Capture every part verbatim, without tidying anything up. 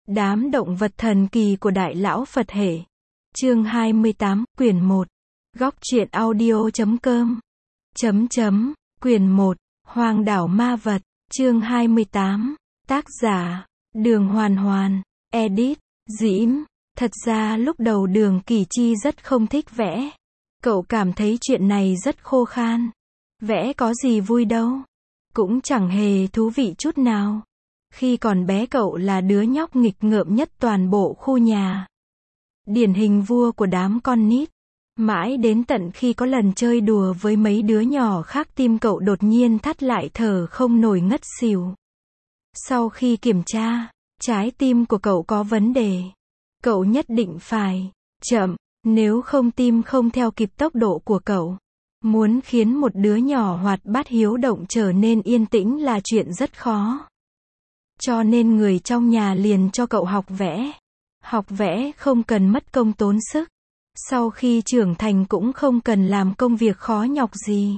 Đám động vật thần kỳ của Đại Lão Phật hệ. Chương hai mươi tám, quyển một. Góc truyện audio chấm com. Chấm chấm, quyển một. Hoang đảo ma vật. Chương hai mươi tám. Tác giả, Đường Hoàn Hoàn. Edit, Dĩm. Thật ra lúc đầu Đường Kỳ Chi rất không thích vẽ. Cậu cảm thấy chuyện này rất khô khan. Vẽ có gì vui đâu. Cũng chẳng hề thú vị chút nào. Khi còn bé cậu là đứa nhóc nghịch ngợm nhất toàn bộ khu nhà. Điển hình vua của đám con nít. Mãi đến tận khi có lần chơi đùa với mấy đứa nhỏ khác tim cậu đột nhiên thắt lại thở không nổi ngất xỉu. Sau khi kiểm tra, trái tim của cậu có vấn đề. Cậu nhất định phải chậm, nếu không tim không theo kịp tốc độ của cậu. Muốn khiến một đứa nhỏ hoạt bát hiếu động trở nên yên tĩnh là chuyện rất khó. Cho nên người trong nhà liền cho cậu học vẽ. Học vẽ không cần mất công tốn sức. Sau khi trưởng thành cũng không cần làm công việc khó nhọc gì.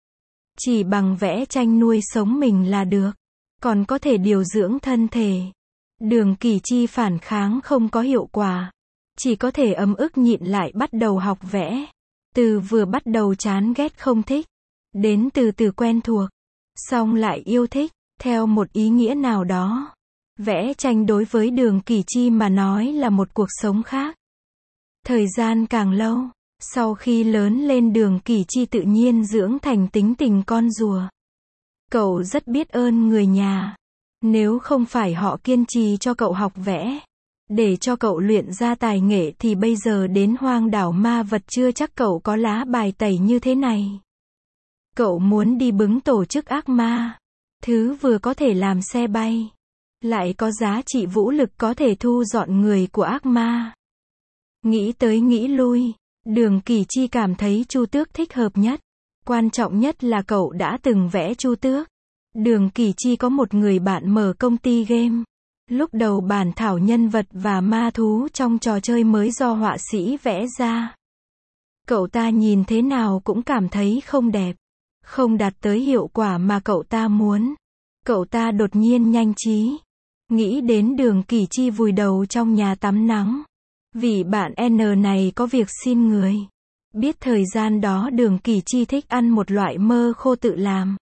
Chỉ bằng vẽ tranh nuôi sống mình là được. Còn có thể điều dưỡng thân thể. Đường Kỳ Chi phản kháng không có hiệu quả. Chỉ có thể ấm ức nhịn lại bắt đầu học vẽ. Từ vừa bắt đầu chán ghét không thích. Đến từ từ quen thuộc. Xong lại yêu thích. Theo một ý nghĩa nào đó, vẽ tranh đối với Đường Kỳ Chi mà nói là một cuộc sống khác. Thời gian càng lâu, sau khi lớn lên Đường Kỳ Chi tự nhiên dưỡng thành tính tình con rùa. Cậu rất biết ơn người nhà. Nếu không phải họ kiên trì cho cậu học vẽ, để cho cậu luyện ra tài nghệ thì bây giờ đến hoang đảo ma vật chưa chắc cậu có lá bài tẩy như thế này. Cậu muốn đi bứng tổ chức ác ma. Thứ vừa có thể làm xe bay, lại có giá trị vũ lực có thể thu dọn người của ác ma. Nghĩ tới nghĩ lui, Đường Kỳ Chi cảm thấy Chu Tước thích hợp nhất. Quan trọng nhất là cậu đã từng vẽ Chu Tước. Đường Kỳ Chi có một người bạn mở công ty game. Lúc đầu bản thảo nhân vật và ma thú trong trò chơi mới do họa sĩ vẽ ra. Cậu ta nhìn thế nào cũng cảm thấy không đẹp. Không đạt tới hiệu quả mà cậu ta muốn. Cậu ta đột nhiên nhanh trí. Nghĩ đến Đường Kỳ Chi vùi đầu trong nhà tắm nắng. Vì bạn N này có việc xin người. Biết thời gian đó Đường Kỳ Chi thích ăn một loại mơ khô tự làm.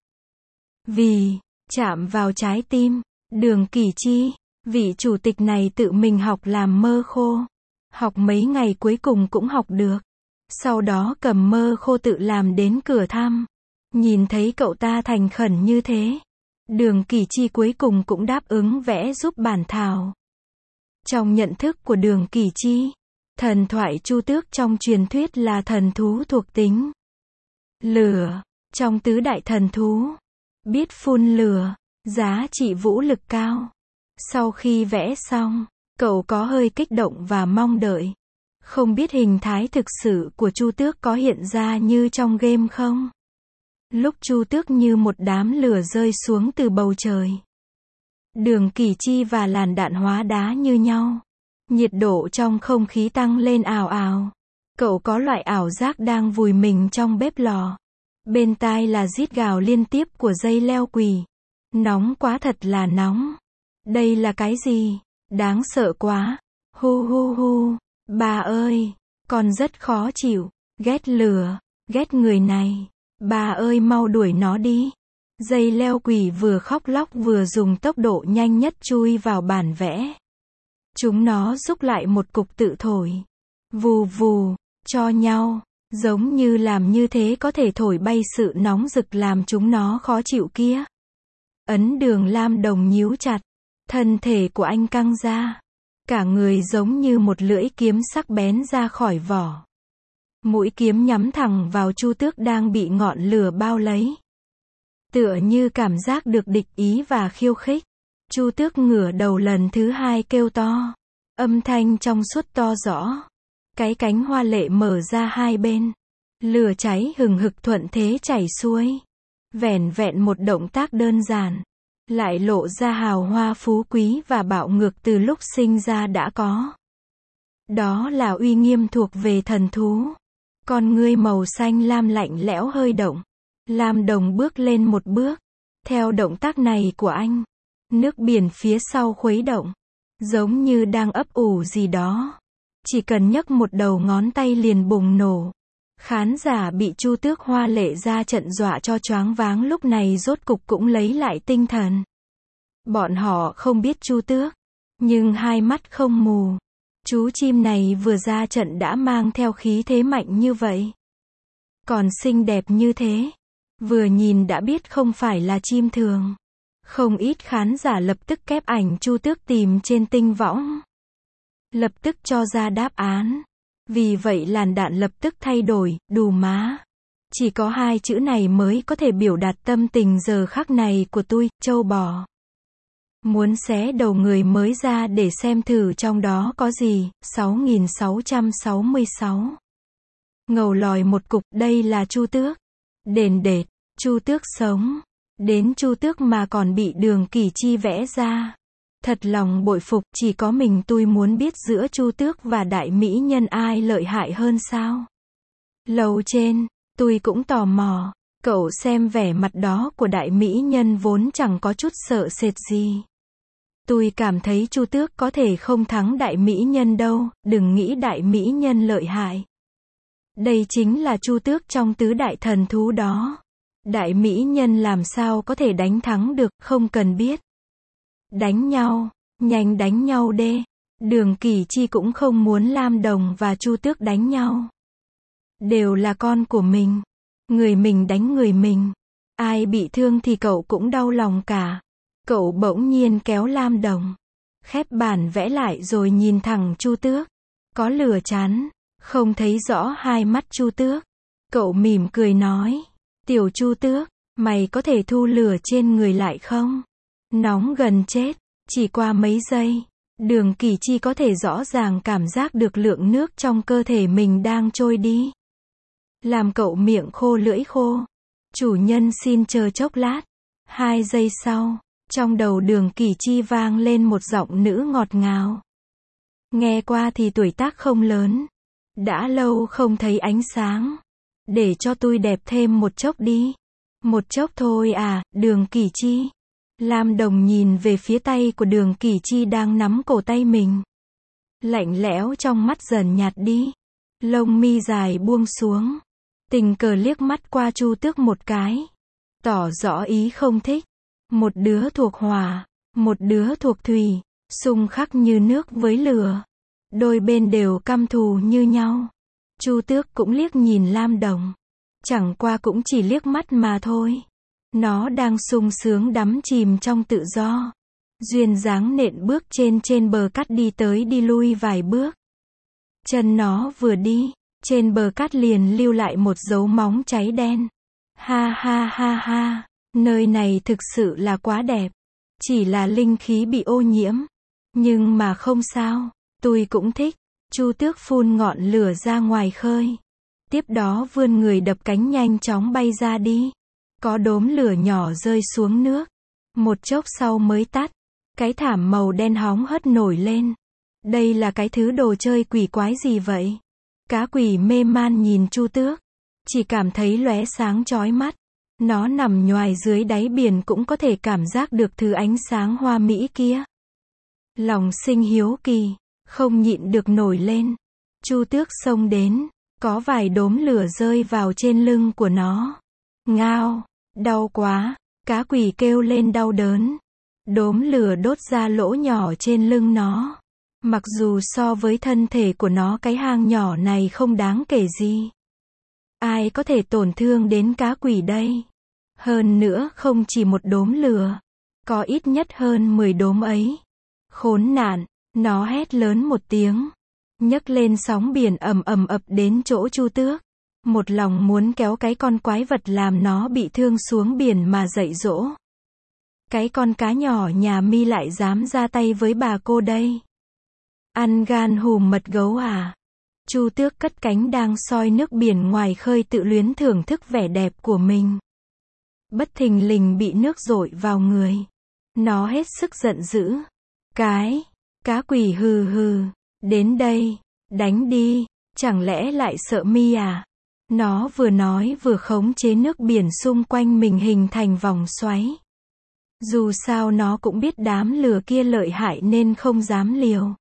Vì chạm vào trái tim Đường Kỳ Chi, vị chủ tịch này tự mình học làm mơ khô. Học mấy ngày cuối cùng cũng học được. Sau đó cầm mơ khô tự làm đến cửa thăm. Nhìn thấy cậu ta thành khẩn như thế, Đường Kỳ Chi cuối cùng cũng đáp ứng vẽ giúp bản thảo. Trong nhận thức của Đường Kỳ Chi, thần thoại Chu Tước trong truyền thuyết là thần thú thuộc tính lửa. Trong tứ đại thần thú, biết phun lửa, giá trị vũ lực cao. Sau khi vẽ xong, cậu có hơi kích động và mong đợi. Không biết hình thái thực sự của Chu Tước có hiện ra như trong game không? Lúc Chu Tước như một đám lửa rơi xuống từ bầu trời. Đường Kỳ Chi và làn đạn hóa đá như nhau. Nhiệt độ trong không khí tăng lên ào ào. Cậu có loại ảo giác đang vùi mình trong bếp lò. Bên tai là rít gào liên tiếp của dây leo quỷ. Nóng quá, thật là nóng. Đây là cái gì? Đáng sợ quá. Hu hu hu. Bà ơi, con rất khó chịu. Ghét lửa, ghét người này. Bà ơi mau đuổi nó đi. Dây leo quỷ vừa khóc lóc vừa dùng tốc độ nhanh nhất chui vào bản vẽ. Chúng nó xúc lại một cục tự thổi. Vù vù, cho nhau. Giống như làm như thế có thể thổi bay sự nóng rực làm chúng nó khó chịu kia. Ấn Đường Lam Đồng nhíu chặt. Thân thể của anh căng ra. Cả người giống như một lưỡi kiếm sắc bén ra khỏi vỏ. Mũi kiếm nhắm thẳng vào Chu Tước đang bị ngọn lửa bao lấy. Tựa như cảm giác được địch ý và khiêu khích. Chu Tước ngửa đầu lần thứ hai kêu to. Âm thanh trong suốt to rõ. Cái cánh hoa lệ mở ra hai bên. Lửa cháy hừng hực thuận thế chảy xuôi. Vẻn vẹn một động tác đơn giản. Lại lộ ra hào hoa phú quý và bạo ngược từ lúc sinh ra đã có. Đó là uy nghiêm thuộc về thần thú. Con ngươi màu xanh lam lạnh lẽo hơi động. Lam Đồng bước lên một bước. Theo động tác này của anh, nước biển phía sau khuấy động. giống như đang ấp ủ gì đó. Chỉ cần nhấc một đầu ngón tay liền bùng nổ. Khán giả bị Chu Tước hoa lệ ra trận dọa cho choáng váng lúc này rốt cục cũng lấy lại tinh thần. Bọn họ không biết Chu Tước, nhưng hai mắt không mù. Chú chim này vừa ra trận đã mang theo khí thế mạnh như vậy. Còn xinh đẹp như thế. Vừa nhìn đã biết không phải là chim thường. Không ít khán giả lập tức kép ảnh Chu Tước tìm trên tinh võng. Lập tức cho ra đáp án. Vì vậy làn đạn lập tức thay đổi, đù má. Chỉ có hai chữ này mới có thể biểu đạt tâm tình giờ khắc này của tôi, trâu bò. Muốn xé đầu người mới ra để xem thử trong đó có gì. sáu nghìn sáu trăm sáu mươi sáu. Ngầu lòi một cục, đây là Chu Tước. Đền đệt, Chu Tước sống. Đến Chu Tước mà còn bị Đường Kỳ Chi vẽ ra. Thật lòng bội phục, chỉ có mình tôi muốn biết giữa Chu Tước và đại mỹ nhân ai lợi hại hơn sao. Lầu trên, tôi cũng tò mò. Cậu xem vẻ mặt đó của đại mỹ nhân vốn chẳng có chút sợ sệt gì. Tôi cảm thấy Chu Tước có thể không thắng đại mỹ nhân đâu, đừng nghĩ đại mỹ nhân lợi hại. Đây chính là Chu Tước trong tứ đại thần thú đó. Đại mỹ nhân làm sao có thể đánh thắng được, không cần biết. Đánh nhau, nhanh đánh nhau đê. Đường Kỳ Chi cũng không muốn Lam Đồng và Chu Tước đánh nhau. Đều là con của mình. Người mình đánh người mình. Ai bị thương thì cậu cũng đau lòng cả. Cậu bỗng nhiên kéo Lam Đồng. Khép bản vẽ lại rồi nhìn thẳng Chu Tước. Có lửa chán. Không thấy rõ hai mắt Chu Tước. Cậu mỉm cười nói. Tiểu Chu Tước, mày có thể thu lửa trên người lại không? Nóng gần chết. Chỉ qua mấy giây. Đường Kỳ Chi có thể rõ ràng cảm giác được lượng nước trong cơ thể mình đang trôi đi. Làm cậu miệng khô lưỡi khô. Chủ nhân xin chờ chốc lát. Hai giây sau, trong đầu Đường Kỳ Chi vang lên một giọng nữ ngọt ngào. Nghe qua thì tuổi tác không lớn. Đã lâu không thấy ánh sáng. Để cho tôi đẹp thêm một chốc đi. Một chốc thôi à, Đường Kỳ Chi. Lam Đồng nhìn về phía tay của Đường Kỳ Chi đang nắm cổ tay mình. Lạnh lẽo trong mắt dần nhạt đi. Lông mi dài buông xuống. Tình cờ liếc mắt qua Chu Tước một cái. Tỏ rõ ý không thích. Một đứa thuộc hỏa, một đứa thuộc thủy, xung khắc như nước với lửa. Đôi bên đều căm thù như nhau. Chu Tước cũng liếc nhìn Lam Đồng. Chẳng qua cũng chỉ liếc mắt mà thôi. Nó đang sung sướng đắm chìm trong tự do. Duyên dáng nện bước trên trên bờ cát đi tới đi lui vài bước. Chân nó vừa đi, trên bờ cát liền lưu lại một dấu móng cháy đen. Ha ha ha ha, nơi này thực sự là quá đẹp. Chỉ là linh khí bị ô nhiễm. Nhưng mà không sao, tôi cũng thích. Chu Tước phun ngọn lửa ra ngoài khơi. Tiếp đó vươn người đập cánh nhanh chóng bay ra đi. Có đốm lửa nhỏ rơi xuống nước. Một chốc sau mới tắt. Cái thảm màu đen hóng hớt nổi lên. Đây là cái thứ đồ chơi quỷ quái gì vậy? Cá quỷ mê man nhìn Chu Tước. Chỉ cảm thấy lóe sáng chói mắt. Nó nằm nhoài dưới đáy biển cũng có thể cảm giác được thứ ánh sáng hoa mỹ kia. Lòng sinh hiếu kỳ. Không nhịn được nổi lên. Chu Tước xông đến. Có vài đốm lửa rơi vào trên lưng của nó. Ngao. Đau quá. Cá quỷ kêu lên đau đớn. Đốm lửa đốt ra lỗ nhỏ trên lưng nó. Mặc dù so với thân thể của nó cái hang nhỏ này không đáng kể gì. Ai có thể tổn thương đến cá quỷ đây? Hơn nữa không chỉ một đốm lửa. Có ít nhất hơn mười đốm ấy. Khốn nạn. Nó hét lớn một tiếng. Nhấc lên sóng biển ầm ầm ập đến chỗ Chu Tước. Một lòng muốn kéo cái con quái vật làm nó bị thương xuống biển mà dạy dỗ. Cái con cá nhỏ nhà mi lại dám ra tay với bà cô đây. Ăn gan hùm mật gấu à? Chu Tước cất cánh đang soi nước biển ngoài khơi tự luyến thưởng thức vẻ đẹp của mình. Bất thình lình bị nước dội vào người. Nó hết sức giận dữ. Cái, cá quỷ hừ hừ, đến đây, đánh đi, chẳng lẽ lại sợ mi à? Nó vừa nói vừa khống chế nước biển xung quanh mình hình thành vòng xoáy. Dù sao nó cũng biết đám lừa kia lợi hại nên không dám liều.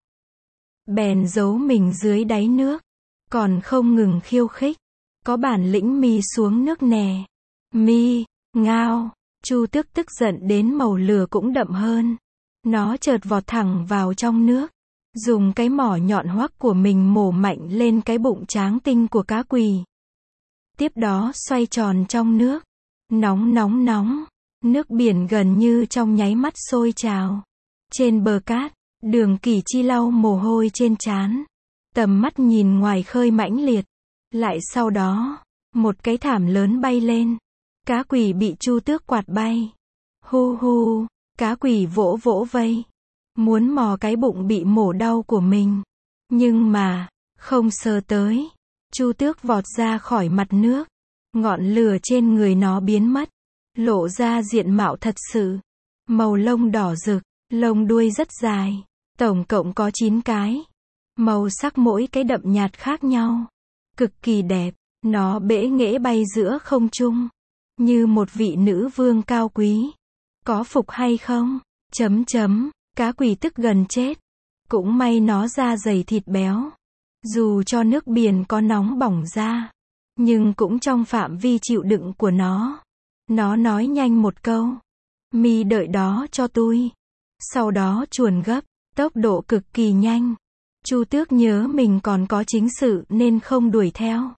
Bèn giấu mình dưới đáy nước. Còn không ngừng khiêu khích. Có bản lĩnh mi xuống nước nè. Mi, ngao. Chu Tước tức giận đến màu lửa cũng đậm hơn. Nó chợt vọt thẳng vào trong nước. Dùng cái mỏ nhọn hoắt của mình mổ mạnh lên cái bụng tráng tinh của cá quỳ. Tiếp đó xoay tròn trong nước. Nóng nóng nóng. Nước biển gần như trong nháy mắt sôi trào. Trên bờ cát, Đường Kỳ Chi lau mồ hôi trên trán. Tầm mắt nhìn ngoài khơi mãnh liệt. Lại sau đó, một cái thảm lớn bay lên. Cá quỳ bị Chu Tước quạt bay. Hu hu, cá quỳ vỗ vỗ vây. Muốn mò cái bụng bị mổ đau của mình. Nhưng mà, không sờ tới. Chu Tước vọt ra khỏi mặt nước. Ngọn lửa trên người nó biến mất. Lộ ra diện mạo thật sự. Màu lông đỏ rực, lông đuôi rất dài. Tổng cộng có chín cái. Màu sắc mỗi cái đậm nhạt khác nhau. Cực kỳ đẹp. Nó bẽ nghễ bay giữa không trung. Như một vị nữ vương cao quý. Có phục hay không? Chấm chấm. Cá quỳ tức gần chết. Cũng may nó da dày thịt béo. Dù cho nước biển có nóng bỏng ra. Nhưng cũng trong phạm vi chịu đựng của nó. Nó nói nhanh một câu. Mi đợi đó cho tôi. Sau đó chuồn gấp. Tốc độ cực kỳ nhanh. Chu Tước nhớ mình còn có chính sự nên không đuổi theo.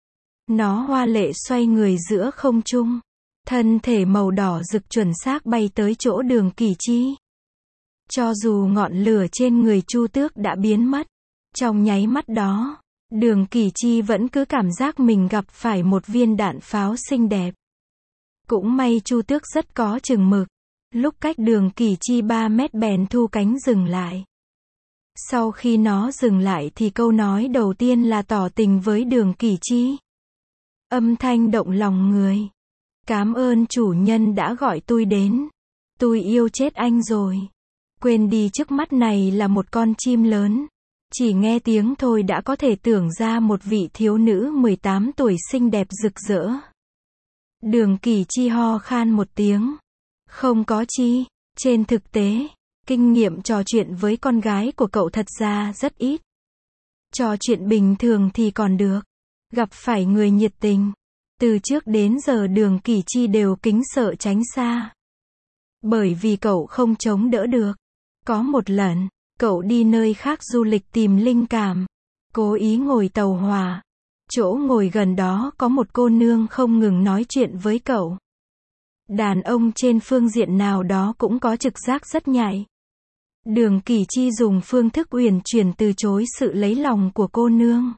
Nó hoa lệ xoay người giữa không trung. Thân thể màu đỏ rực chuẩn xác bay tới chỗ Đường Kỳ Chi. Cho dù ngọn lửa trên người Chu Tước đã biến mất. Trong nháy mắt đó, Đường Kỳ Chi vẫn cứ cảm giác mình gặp phải một viên đạn pháo xinh đẹp. Cũng may Chu Tước rất có chừng mực. Lúc cách Đường Kỳ Chi ba mét bèn thu cánh dừng lại. Sau khi nó dừng lại thì câu nói đầu tiên là tỏ tình với Đường Kỳ Chi. Âm thanh động lòng người. Cảm ơn chủ nhân đã gọi tôi đến. Tôi yêu chết anh rồi. Quên đi trước mắt này là một con chim lớn. Chỉ nghe tiếng thôi đã có thể tưởng ra một vị thiếu nữ mười tám tuổi xinh đẹp rực rỡ. Đường Kỳ Chi ho khan một tiếng. Không có chi. Trên thực tế, kinh nghiệm trò chuyện với con gái của cậu thật ra rất ít. Trò chuyện bình thường thì còn được. Gặp phải người nhiệt tình. Từ trước đến giờ Đường Kỳ Chi đều kính sợ tránh xa. Bởi vì cậu không chống đỡ được. Có một lần, cậu đi nơi khác du lịch tìm linh cảm. Cố ý ngồi tàu hỏa. Chỗ ngồi gần đó có một cô nương không ngừng nói chuyện với cậu. Đàn ông trên phương diện nào đó cũng có trực giác rất nhạy. Đường Kỳ Chi dùng phương thức uyển chuyển từ chối sự lấy lòng của cô nương.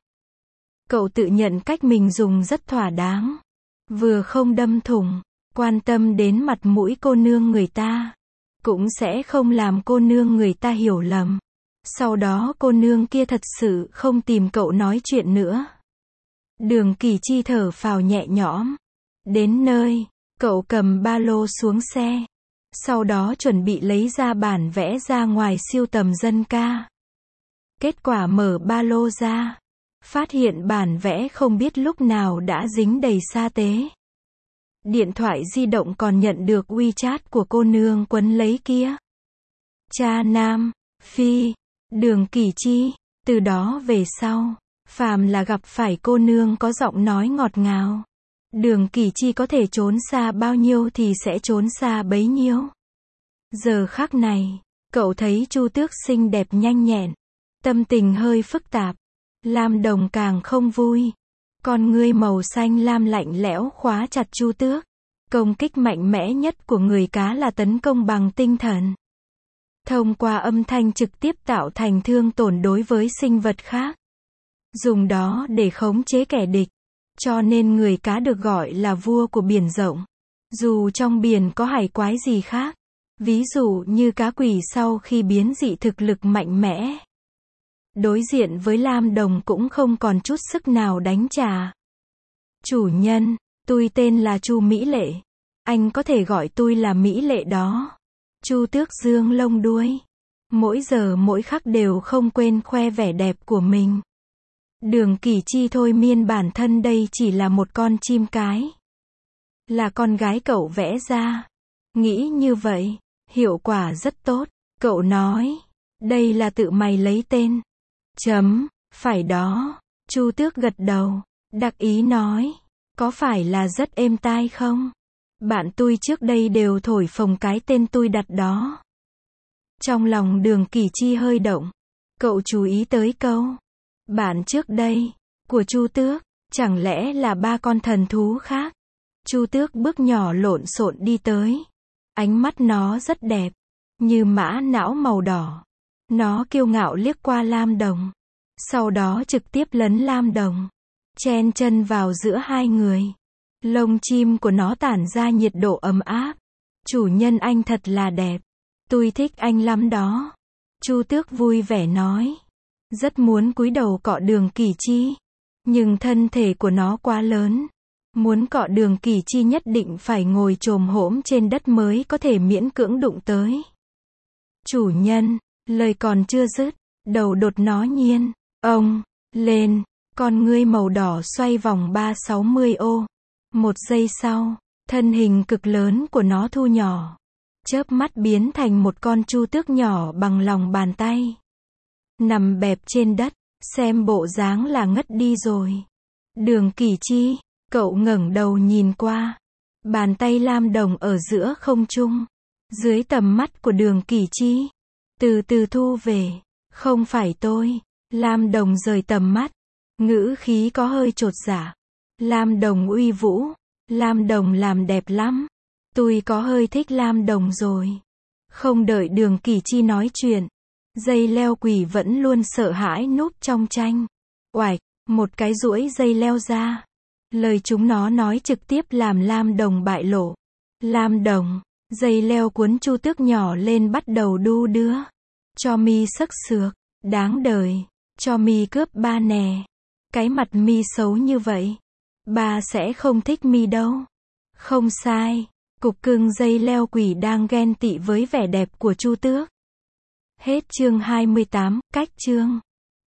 Cậu tự nhận cách mình dùng rất thỏa đáng. Vừa không đâm thủng, quan tâm đến mặt mũi cô nương người ta. Cũng sẽ không làm cô nương người ta hiểu lầm. Sau đó cô nương kia thật sự không tìm cậu nói chuyện nữa. Đường Kỳ Chi thở phào nhẹ nhõm. Đến nơi, cậu cầm ba lô xuống xe. Sau đó chuẩn bị lấy ra bản vẽ ra ngoài siêu tầm dân ca. Kết quả mở ba lô ra. Phát hiện bản vẽ không biết lúc nào đã dính đầy sa tế. Điện thoại di động còn nhận được WeChat của cô nương quấn lấy kia. Cha nam, phi, Đường Kỳ Chi. Từ đó về sau, phàm là gặp phải cô nương có giọng nói ngọt ngào. Đường Kỳ Chi có thể trốn xa bao nhiêu thì sẽ trốn xa bấy nhiêu. Giờ khắc này, cậu thấy Chu Tước xinh đẹp nhanh nhẹn. Tâm tình hơi phức tạp. Lam Đồng càng không vui. Con ngươi màu xanh lam lạnh lẽo khóa chặt Chu Tước. Công kích mạnh mẽ nhất của người cá là tấn công bằng tinh thần. Thông qua âm thanh trực tiếp tạo thành thương tổn đối với sinh vật khác. Dùng đó để khống chế kẻ địch. Cho nên người cá được gọi là vua của biển rộng. Dù trong biển có hải quái gì khác. Ví dụ như cá quỳ sau khi biến dị thực lực mạnh mẽ. Đối diện với Lam Đồng cũng không còn chút sức nào đánh trả. Chủ nhân, tôi tên là Chu Mỹ Lệ. Anh có thể gọi tôi là Mỹ Lệ đó. Chu Tước dương lông đuôi. Mỗi giờ mỗi khắc đều không quên khoe vẻ đẹp của mình. Đường Kỳ Chi thôi miên bản thân đây chỉ là một con chim cái. Là con gái cậu vẽ ra. Nghĩ như vậy, hiệu quả rất tốt. Cậu nói, đây là tự mày lấy tên. Chấm, phải đó. Chu Tước gật đầu, đắc ý nói, có phải là rất êm tai không? Bạn tôi trước đây đều thổi phồng cái tên tôi đặt đó. Trong lòng Đường Kỳ Chi hơi động. Cậu chú ý tới câu bạn trước đây của Chu Tước, chẳng lẽ là ba con thần thú khác? Chu Tước bước nhỏ lộn xộn đi tới. Ánh mắt nó rất đẹp, như mã não màu đỏ. Nó kiêu ngạo liếc qua Lam Đồng, sau đó trực tiếp lấn Lam Đồng, chen chân vào giữa hai người. Lông chim của nó tản ra nhiệt độ ấm áp. Chủ nhân anh thật là đẹp. Tôi thích anh lắm đó. Chu Tước vui vẻ nói. Rất muốn cúi đầu cọ Đường Kỳ Chi. Nhưng thân thể của nó quá lớn. Muốn cọ Đường Kỳ Chi nhất định phải ngồi chồm hổm trên đất mới có thể miễn cưỡng đụng tới. Chủ nhân, lời còn chưa dứt, đầu đột nó nhiên, ông, lên, con ngươi màu đỏ xoay vòng ba trăm sáu mươi ô. Một giây sau, thân hình cực lớn của nó thu nhỏ, chớp mắt biến thành một con chu tước nhỏ bằng lòng bàn tay. Nằm bẹp trên đất, xem bộ dáng là ngất đi rồi. Đường Kỳ Chi, cậu ngẩng đầu nhìn qua. Bàn tay Lam Đồng ở giữa không trung, dưới tầm mắt của Đường Kỳ Chi, từ từ thu về. Không phải tôi. Lam Đồng rời tầm mắt, ngữ khí có hơi chột dạ. Lam Đồng uy vũ, Lam Đồng làm đẹp lắm. Tôi có hơi thích Lam Đồng rồi. Không đợi Đường Kỳ Chi nói chuyện, dây leo quỷ vẫn luôn sợ hãi núp trong tranh. Oạch, một cái duỗi dây leo ra. Lời chúng nó nói trực tiếp làm Lam Đồng bại lộ. Lam Đồng, dây leo cuốn chu tước nhỏ lên bắt đầu đu đưa. Cho mi sắc sược, đáng đời. Cho mi cướp ba nè. Cái mặt mi xấu như vậy, ba sẽ không thích mi đâu. Không sai, cục cưng dây leo quỷ đang ghen tị với vẻ đẹp của chu tước. Hết chương hai mươi tám, cách chương.